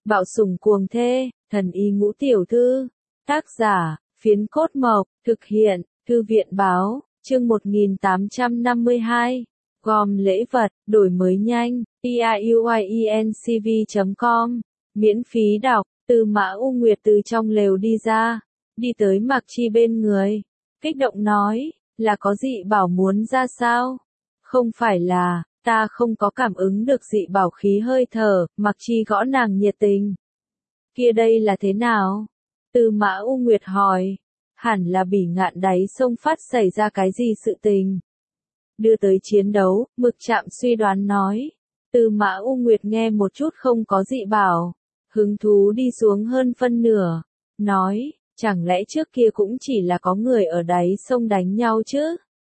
Bạo sủng cuồng thê, thần y ngũ tiểu thư. Tác giả, Phiến Cốt Mộc, thực hiện, Thư viện Báo, chương 1852. Gom lễ vật, đổi mới nhanh, piuyencv.com, miễn phí đọc, Từ Mã U Nguyệt từ trong lều đi ra, đi tới Mạc Chi bên người, kích động nói, là có dị bảo muốn ra sao? Không phải là, ta không có cảm ứng được dị bảo khí hơi thở, Mạc Chi gõ nàng nhiệt tình. Kia đây là thế nào? Từ Mã U Nguyệt hỏi, hẳn là Bỉ Ngạn đáy sông phát xảy ra cái gì sự tình? Đưa tới chiến đấu, Mực Trạm suy đoán nói. Từ Mã U Nguyệt nghe một chút không có dị bảo, hứng thú đi xuống hơn phân nửa, nói, chẳng lẽ trước kia cũng chỉ là có người ở đáy sông đánh nhau chứ?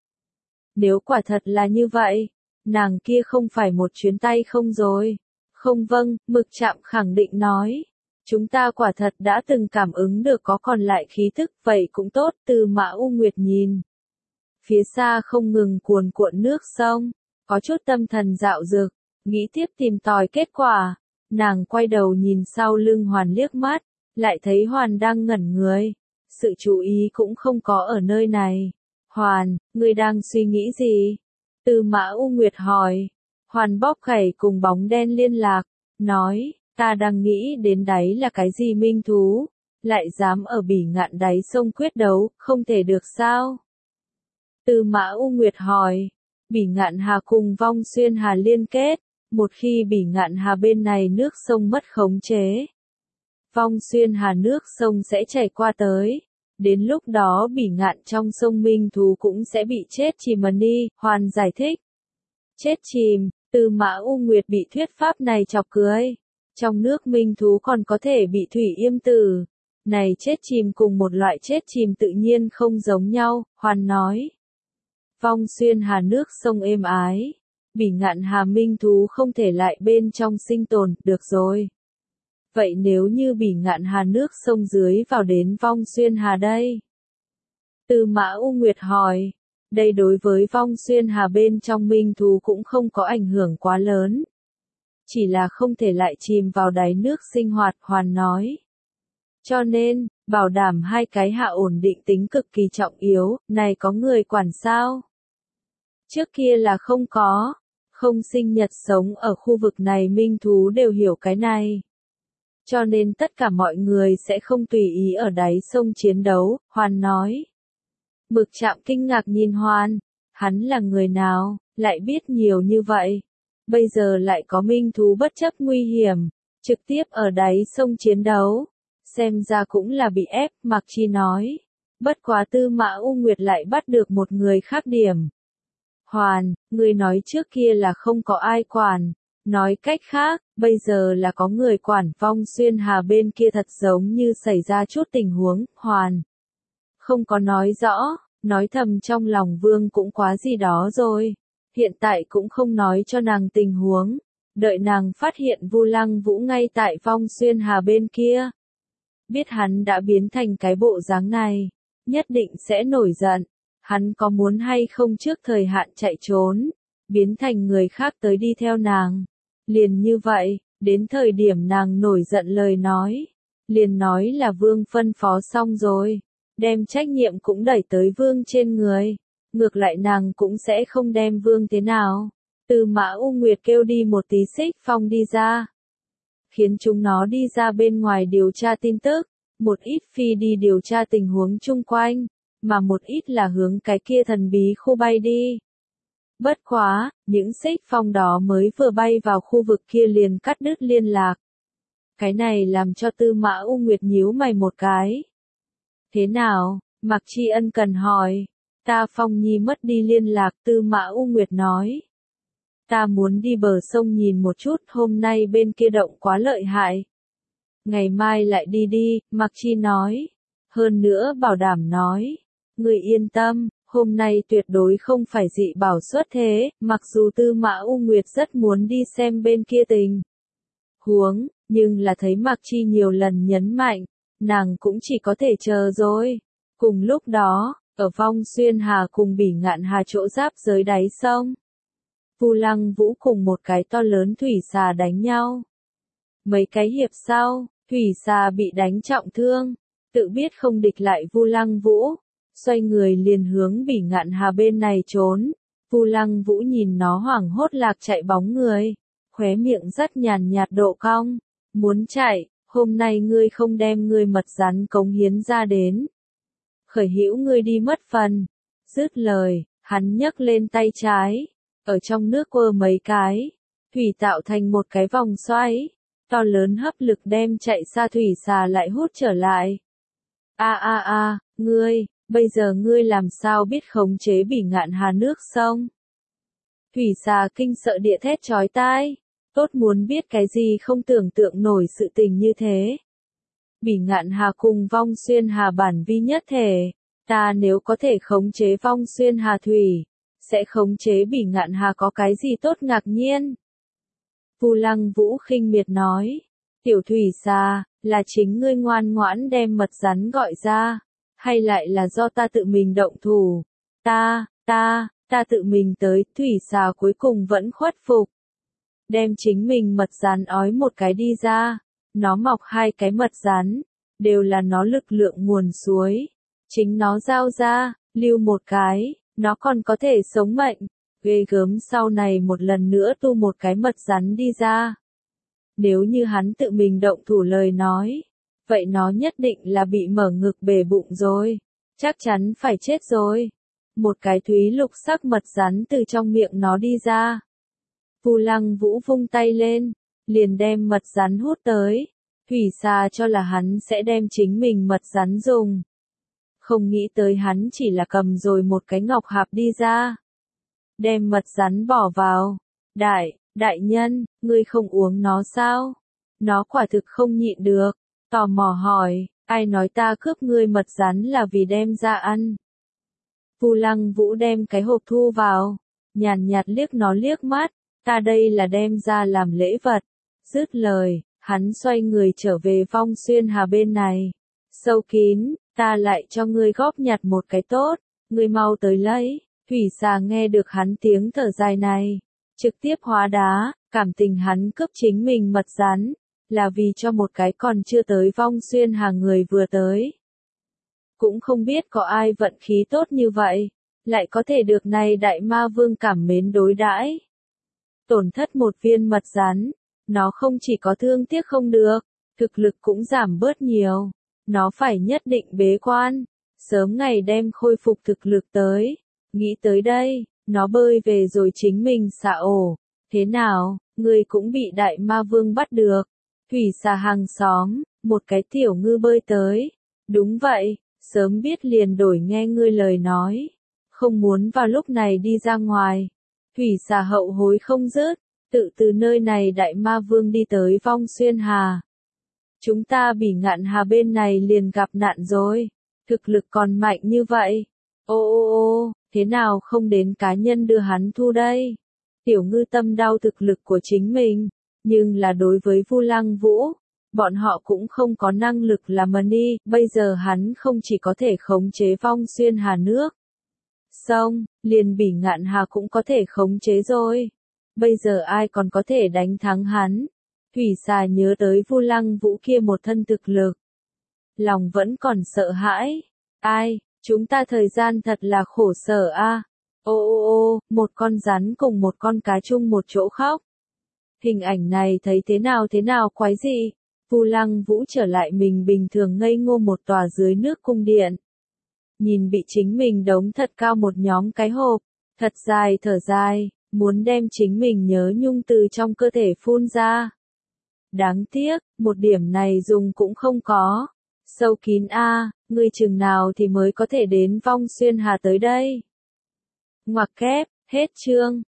Nếu quả thật là như vậy, nàng kia không phải một chuyến tay không rồi. Không vâng, Mực Trạm khẳng định nói. Chúng ta quả thật đã từng cảm ứng được có còn lại khí thức, vậy cũng tốt. Từ Mã U Nguyệt nhìn. Phía xa không ngừng cuồn cuộn nước sông, có chút tâm thần dạo dực, nghĩ tiếp tìm tòi kết quả. Nàng quay đầu nhìn sau lưng Hoàn liếc mắt, lại thấy Hoàn đang ngẩn người. Sự chú ý cũng không có ở nơi này. Hoàn, ngươi đang suy nghĩ gì? Từ Mã U Nguyệt hỏi. Hoàn bóp khẩy cùng bóng đen liên lạc, nói, ta đang nghĩ đến đáy là cái gì minh thú, lại dám ở Bỉ Ngạn đáy sông quyết đấu, không thể được sao? Từ Mã U Nguyệt hỏi, Bỉ Ngạn Hà cùng Vong Xuyên Hà liên kết, một khi Bỉ Ngạn Hà bên này nước sông mất khống chế, Vong Xuyên Hà nước sông sẽ chảy qua tới. Đến lúc đó Bỉ Ngạn trong sông minh thú cũng sẽ bị chết chìm đi, Hoàn giải thích. Chết chìm, Từ Mã U Nguyệt bị thuyết pháp này chọc cười. Trong nước minh thú còn có thể bị thủy yêm tử. Này chết chìm cùng một loại chết chìm tự nhiên không giống nhau, Hoàn nói. Vong Xuyên Hà nước sông êm ái. Bỉ Ngạn Hà minh thú không thể lại bên trong sinh tồn, được rồi. Vậy nếu như Bỉ Ngạn Hà nước sông dưới vào đến Vong Xuyên Hà đây? Từ Mã U Nguyệt hỏi. Đây đối với Vong Xuyên Hà bên trong minh thú cũng không có ảnh hưởng quá lớn. Chỉ là không thể lại chìm vào đáy nước sinh hoạt, Hoàn nói. Cho nên, bảo đảm hai cái hạ ổn định tính cực kỳ trọng yếu, này có người quản sao? Trước kia là không có. Không sinh nhật sống ở khu vực này minh thú đều hiểu cái này. Cho nên tất cả mọi người sẽ không tùy ý ở đáy sông chiến đấu, Hoàn nói. Mực Trạm kinh ngạc nhìn Hoàn, hắn là người nào, lại biết nhiều như vậy. Bây giờ lại có minh thú bất chấp nguy hiểm, trực tiếp ở đáy sông chiến đấu. Xem ra cũng là bị ép, Mạc Chi nói. Bất quá Tư Mã U Nguyệt lại bắt được một người khác điểm. Hoàn, người nói trước kia là không có ai quản. Nói cách khác, bây giờ là có người quản. Vong Xuyên Hà bên kia thật giống như xảy ra chút tình huống, Hoàn. Không có nói rõ, nói thầm trong lòng Vương cũng quá gì đó rồi. Hiện tại cũng không nói cho nàng tình huống. Đợi nàng phát hiện Vu Lăng Vũ ngay tại Vong Xuyên Hà bên kia. Biết hắn đã biến thành cái bộ dáng này, nhất định sẽ nổi giận. Hắn có muốn hay không trước thời hạn chạy trốn, biến thành người khác tới đi theo nàng. Liền như vậy, đến thời điểm nàng nổi giận lời nói. Liền nói là Vương phân phó xong rồi, đem trách nhiệm cũng đẩy tới Vương trên người. Ngược lại nàng cũng sẽ không đem Vương thế nào. Từ Mã U Nguyệt kêu đi một tí Xích Phong đi ra. Khiến chúng nó đi ra bên ngoài điều tra tin tức. Một ít phi đi điều tra tình huống chung quanh. Mà một ít là hướng cái kia thần bí khu bay đi. Bất quá, những Xích Phong đó mới vừa bay vào khu vực kia liền cắt đứt liên lạc. Cái này làm cho Tư Mã U Nguyệt nhíu mày một cái. Thế nào? Mạc Chi ân cần hỏi. Ta Phong Nhi mất đi liên lạc, Tư Mã U Nguyệt nói. Ta muốn đi bờ sông nhìn một chút, hôm nay bên kia động quá lợi hại. Ngày mai lại đi đi, Mạc Chi nói. Hơn nữa bảo đảm nói. Người yên tâm, hôm nay tuyệt đối không phải dị bảo xuất thế, mặc dù Tư Mã U Nguyệt rất muốn đi xem bên kia tình huống, nhưng là thấy Mạc Chi nhiều lần nhấn mạnh, nàng cũng chỉ có thể chờ rồi. Cùng lúc đó, ở Vong Xuyên Hà cùng Bỉ Ngạn Hà chỗ giáp giới đáy sông, Vu Lăng Vũ cùng một cái to lớn thủy xà đánh nhau. Mấy cái hiệp sau, Thủy Xà bị đánh trọng thương, tự biết không địch lại Vu Lăng Vũ, xoay người liền hướng Bỉ Ngạn Hà bên này trốn. Vu Lăng Vũ nhìn nó hoảng hốt lạc chạy bóng người, khóe miệng rất nhàn nhạt độ cong, muốn chạy, hôm nay ngươi không đem ngươi mật rắn cống hiến ra đến. Khởi hữu ngươi đi mất phần. Dứt lời, hắn nhấc lên tay trái, ở trong nước quơ mấy cái, thủy tạo thành một cái vòng xoáy, to lớn hấp lực đem chạy xa Thủy Xà lại hút trở lại. Ngươi, bây giờ ngươi làm sao biết khống chế Bỉ Ngạn Hà nước sông? Thủy Xà kinh sợ địa thét chói tai, tốt muốn biết cái gì không tưởng tượng nổi sự tình như thế. Bỉ Ngạn Hà cùng Vong Xuyên Hà bản vi nhất thể, ta nếu có thể khống chế Vong Xuyên Hà thủy, sẽ khống chế Bỉ Ngạn Hà có cái gì tốt ngạc nhiên? Vu Lăng Vũ khinh miệt nói, tiểu Thủy Xà, là chính ngươi ngoan ngoãn đem mật rắn gọi ra, hay lại là do ta tự mình động thủ? Ta tự mình tới. Thủy Xà cuối cùng vẫn khuất phục, đem chính mình mật rắn ói một cái đi ra, nó mọc hai cái mật rắn, đều là nó lực lượng nguồn suối, chính nó giao ra, lưu một cái, nó còn có thể sống mệnh, ghê gớm. Sau này một lần nữa tu một cái mật rắn đi ra. Nếu như hắn tự mình động thủ lời nói, vậy nó nhất định là bị mở ngực bể bụng rồi, chắc chắn phải chết rồi. Một cái thúy lục sắc mật rắn từ trong miệng nó đi ra. Vu Lăng Vũ vung tay lên, liền đem mật rắn hút tới. Thủy Xà cho là hắn sẽ đem chính mình mật rắn dùng. Không nghĩ tới hắn chỉ là cầm rồi một cái ngọc hạp đi ra. Đem mật rắn bỏ vào. Đại nhân, ngươi không uống nó sao? Nó quả thực không nhịn được. Tò mò hỏi, ai nói ta cướp ngươi mật rắn là vì đem ra ăn? Vu Lăng Vũ đem cái hộp thu vào, nhàn nhạt liếc nó liếc mắt, ta đây là đem ra làm lễ vật. Dứt lời, hắn xoay người trở về Vong Xuyên Hà bên này. Sâu kín, ta lại cho ngươi góp nhặt một cái tốt, ngươi mau tới lấy. Thủy Xà nghe được hắn tiếng thở dài này, trực tiếp hóa đá, cảm tình hắn cướp chính mình mật rắn, là vì cho một cái còn chưa tới Vong Xuyên Hà người vừa tới. Cũng không biết có ai vận khí tốt như vậy, lại có thể được này đại ma vương cảm mến đối đãi. Tổn thất một viên mật rắn, nó không chỉ có thương tiếc không được, thực lực cũng giảm bớt nhiều, nó phải nhất định bế quan, sớm ngày đem khôi phục thực lực tới. Nghĩ tới đây, nó bơi về rồi chính mình xả ổ. Thế nào, ngươi cũng bị đại ma vương bắt được. Thủy Xà hàng xóm, một cái tiểu ngư bơi tới. Đúng vậy, sớm biết liền đổi nghe ngươi lời nói. Không muốn vào lúc này đi ra ngoài. Thủy Xà hậu hối không dứt, tự từ nơi này đại ma vương đi tới Vong Xuyên Hà. Chúng ta Bỉ Ngạn Hà bên này liền gặp nạn rồi. Thực lực còn mạnh như vậy. Ô, thế nào không đến cá nhân đưa hắn thu đây? Tiểu ngư tâm đau thực lực của chính mình, nhưng là đối với Vu Lăng Vũ, bọn họ cũng không có năng lực làm money, bây giờ hắn không chỉ có thể khống chế Vong Xuyên Hà nước sông, liền Bỉ Ngạn Hà cũng có thể khống chế rồi. Bây giờ ai còn có thể đánh thắng hắn? Thủy Xà nhớ tới Vu Lăng Vũ kia một thân thực lực, lòng vẫn còn sợ hãi. Ai, chúng ta thời gian thật là khổ sở a. Ô, một con rắn cùng một con cá chung một chỗ khóc. Hình ảnh này thấy thế nào quái dị. Vu Lăng Vũ trở lại mình bình thường ngây ngô một tòa dưới nước cung điện. Nhìn bị chính mình đống thật cao một nhóm cái hộp, thật dài thở dài, muốn đem chính mình nhớ nhung từ trong cơ thể phun ra. Đáng tiếc, một điểm này dùng cũng không có. Sâu kín a, ngươi chừng nào thì mới có thể đến Vong Xuyên Hà tới đây? Ngoặc kép, hết chương.